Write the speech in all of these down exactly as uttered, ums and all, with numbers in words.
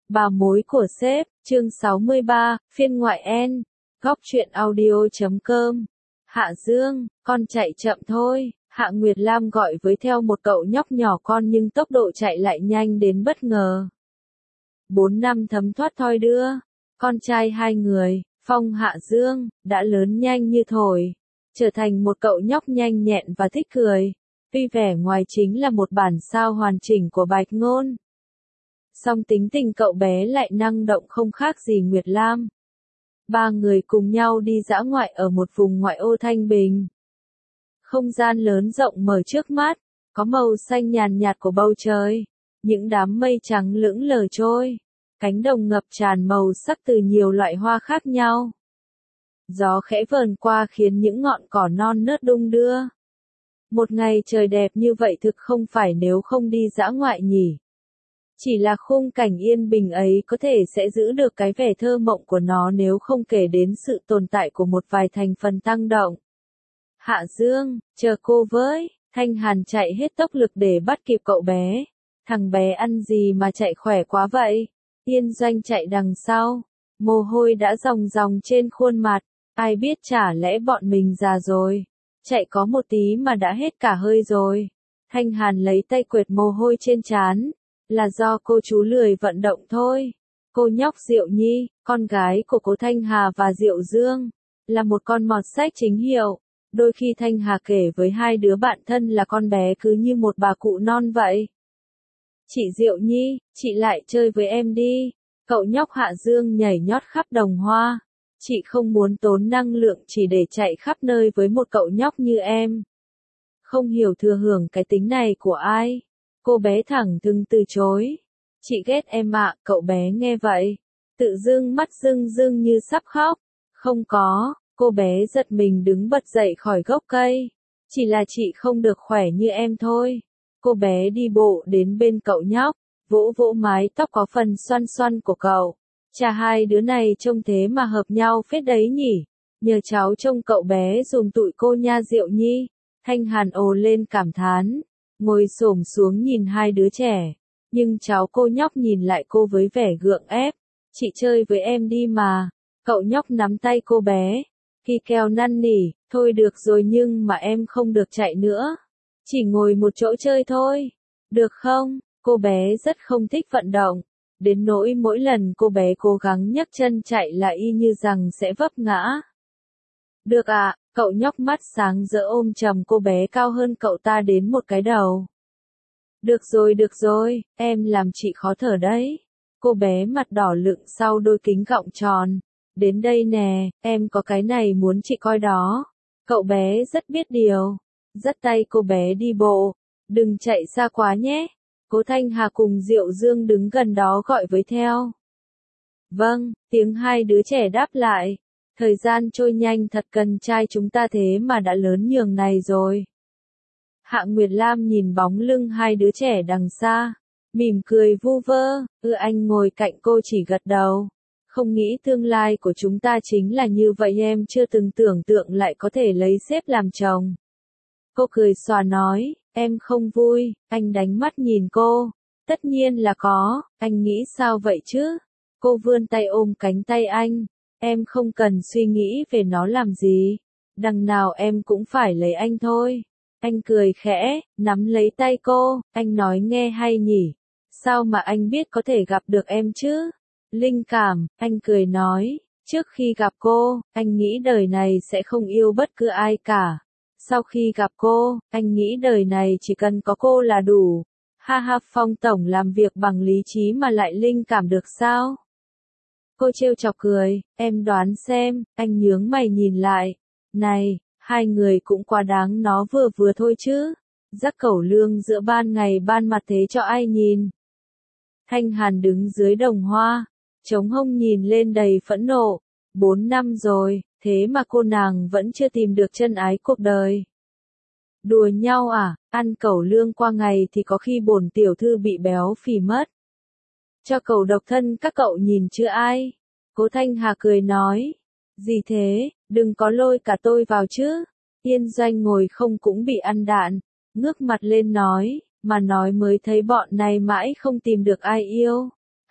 Bà mối của sếp, chương sáu mươi ba, phiên ngoại N, góc truyện audio.com. Hạ Dương, con chạy chậm thôi, Hạ Nguyệt Lam gọi với theo một cậu nhóc nhỏ con nhưng tốc độ chạy lại nhanh đến bất ngờ. Bốn năm thấm thoát thoi đưa, con trai hai người, Phong Hạ Dương, đã lớn nhanh như thổi, trở thành một cậu nhóc nhanh nhẹn và thích cười. Tuy vẻ ngoài chính là một bản sao hoàn chỉnh của Bạch Ngôn, song tính tình cậu bé lại năng động không khác gì Nguyệt Lam. Ba người cùng nhau đi dã ngoại ở một vùng ngoại ô thanh bình. Không gian lớn rộng mở trước mắt, có màu xanh nhàn nhạt của bầu trời, những đám mây trắng lững lờ trôi, cánh đồng ngập tràn màu sắc từ nhiều loại hoa khác nhau. Gió khẽ vờn qua khiến những ngọn cỏ non nớt đung đưa. Một ngày trời đẹp như vậy thực không phải nếu không đi dã ngoại nhỉ. Chỉ là khung cảnh yên bình ấy có thể sẽ giữ được cái vẻ thơ mộng của nó nếu không kể đến sự tồn tại của một vài thành phần tăng động. Hạ Dương, chờ cô với, Thanh Hàn chạy hết tốc lực để bắt kịp cậu bé. Thằng bé ăn gì mà chạy khỏe quá vậy? Yên Doanh chạy đằng sau, mồ hôi đã ròng ròng trên khuôn mặt, ai biết chả lẽ bọn mình già rồi. Chạy có một tí mà đã hết cả hơi rồi. Thanh Hàn lấy tay quệt mồ hôi trên trán. Là do cô chú lười vận động thôi. Cô nhóc Diệu Nhi, con gái của cô Thanh Hà và Diệu Dương, là một con mọt sách chính hiệu. Đôi khi Thanh Hà kể với hai đứa bạn thân là con bé cứ như một bà cụ non vậy. Chị Diệu Nhi, chị lại chơi với em đi. Cậu nhóc Hạ Dương nhảy nhót khắp đồng hoa. Chị không muốn tốn năng lượng chỉ để chạy khắp nơi với một cậu nhóc như em. Không hiểu thừa hưởng cái tính này của ai. Cô bé thẳng thừng từ chối. Chị ghét em ạ, cậu bé nghe vậy. Tự dưng mắt rưng rưng như sắp khóc. Không có, cô bé giật mình đứng bật dậy khỏi gốc cây. Chỉ là chị không được khỏe như em thôi. Cô bé đi bộ đến bên cậu nhóc, vỗ vỗ mái tóc có phần xoăn xoăn của cậu. Chà, hai đứa này trông thế mà hợp nhau phết đấy nhỉ. Nhờ cháu trông cậu bé dùm tụi cô nha Diệu Nhi. Thanh Hàn ồ lên cảm thán. Ngồi xổm xuống nhìn hai đứa trẻ, nhưng cháu cô nhóc nhìn lại cô với vẻ gượng ép. Chị chơi với em đi mà. Cậu nhóc nắm tay cô bé, khi keo năn nỉ, thôi được rồi nhưng mà em không được chạy nữa. Chỉ ngồi một chỗ chơi thôi. Được không? Cô bé rất không thích vận động. Đến nỗi mỗi lần cô bé cố gắng nhấc chân chạy là y như rằng sẽ vấp ngã. Được ạ. Cậu nhóc mắt sáng rỡ ôm chầm cô bé cao hơn cậu ta đến một cái đầu. Được rồi được rồi, em làm chị khó thở đấy. Cô bé mặt đỏ lựng sau đôi kính gọng tròn. Đến đây nè, em có cái này muốn chị coi đó. Cậu bé rất biết điều. Dắt tay cô bé đi bộ. Đừng chạy xa quá nhé. Cô Thanh Hà cùng Diệu Dương đứng gần đó gọi với theo. Vâng, tiếng hai đứa trẻ đáp lại. Thời gian trôi nhanh thật, cần trai chúng ta thế mà đã lớn nhường này rồi. Hạ Nguyệt Lam nhìn bóng lưng hai đứa trẻ đằng xa, mỉm cười vu vơ, ư anh ngồi cạnh cô chỉ gật đầu. Không nghĩ tương lai của chúng ta chính là như vậy, em chưa từng tưởng tượng lại có thể lấy sếp làm chồng. Cô cười xòa nói, em không vui, anh đánh mắt nhìn cô. Tất nhiên là có, anh nghĩ sao vậy chứ? Cô vươn tay ôm cánh tay anh. Em không cần suy nghĩ về nó làm gì. Đằng nào em cũng phải lấy anh thôi. Anh cười khẽ, nắm lấy tay cô, anh nói nghe hay nhỉ. Sao mà anh biết có thể gặp được em chứ? Linh cảm, anh cười nói. Trước khi gặp cô, anh nghĩ đời này sẽ không yêu bất cứ ai cả. Sau khi gặp cô, anh nghĩ đời này chỉ cần có cô là đủ. Ha ha, Phong tổng làm việc bằng lý trí mà lại linh cảm được sao? Cô trêu chọc cười, em đoán xem, anh nhướng mày nhìn lại. Này, hai người cũng quá đáng nó vừa vừa thôi chứ. Rắc cẩu lương giữa ban ngày ban mặt thế cho ai nhìn. Thanh Hàn đứng dưới đồng hoa, chống hông nhìn lên đầy phẫn nộ. Bốn năm rồi, thế mà cô nàng vẫn chưa tìm được chân ái cuộc đời. Đùa nhau à, ăn cẩu lương qua ngày thì có khi bổn tiểu thư bị béo phì mất. Cho cậu độc thân các cậu nhìn chưa ai? Cố Thanh Hà cười nói. Gì thế, đừng có lôi cả tôi vào chứ. Yên Doanh ngồi không cũng bị ăn đạn. Ngước mặt lên nói, mà nói mới thấy bọn này mãi không tìm được ai yêu.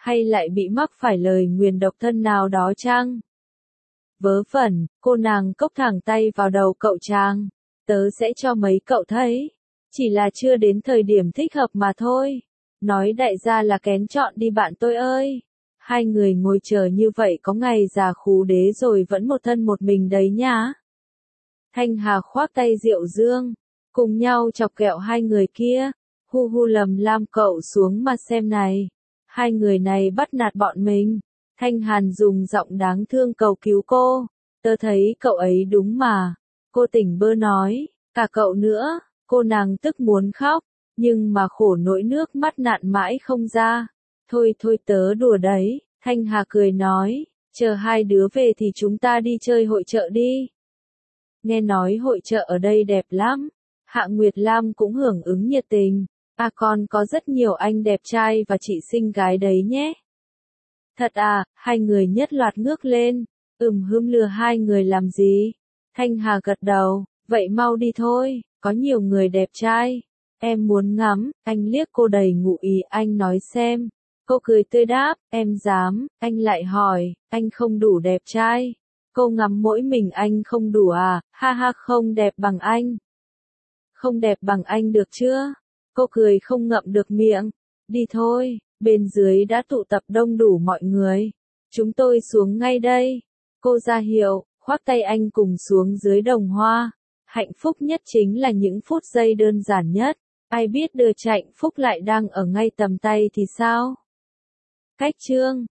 hay lại bị mắc phải lời nguyền độc thân nào đó chăng? Vớ vẩn, cô nàng cốc thẳng tay vào đầu cậu chàng. Tớ sẽ cho mấy cậu thấy. Chỉ là chưa đến thời điểm thích hợp mà thôi. Nói đại gia là kén chọn đi bạn tôi ơi. Hai người ngồi chờ như vậy có ngày già khú đế rồi vẫn một thân một mình đấy nhá. Thanh Hà khoác tay Diệu Dương, cùng nhau chọc kẹo hai người kia. Hu hu lầm lam cậu xuống mà xem này. Hai người này bắt nạt bọn mình. Thanh Hàn dùng giọng đáng thương cầu cứu cô. Tớ thấy cậu ấy đúng mà. Cô tỉnh bơ nói, cả cậu nữa. Cô nàng tức muốn khóc, nhưng mà khổ nỗi nước mắt nạn mãi không ra. Thôi thôi tớ đùa đấy. Thanh Hà cười nói, chờ hai đứa về thì chúng ta đi chơi hội chợ đi. Nghe nói hội chợ ở đây đẹp lắm. Hạ Nguyệt Lam cũng hưởng ứng nhiệt tình. À còn có rất nhiều anh đẹp trai và chị xinh gái đấy nhé. Thật à, hai người nhất loạt ngước lên. Ừm hưm lừa hai người làm gì? Thanh Hà gật đầu, vậy mau đi thôi, có nhiều người đẹp trai. Em muốn ngắm, anh liếc cô đầy ngụ ý anh nói xem. Cô cười tươi đáp, em dám, anh lại hỏi, anh không đủ đẹp trai. Cô ngắm mỗi mình anh không đủ à, ha ha không đẹp bằng anh. Không đẹp bằng anh được chưa? Cô cười không ngậm được miệng. Đi thôi, bên dưới đã tụ tập đông đủ mọi người. Chúng tôi xuống ngay đây. Cô ra hiệu, khoác tay anh cùng xuống dưới đồng hoa. Hạnh phúc nhất chính là những phút giây đơn giản nhất. Ai biết được hạnh phúc lại đang ở ngay tầm tay thì sao? Cách chương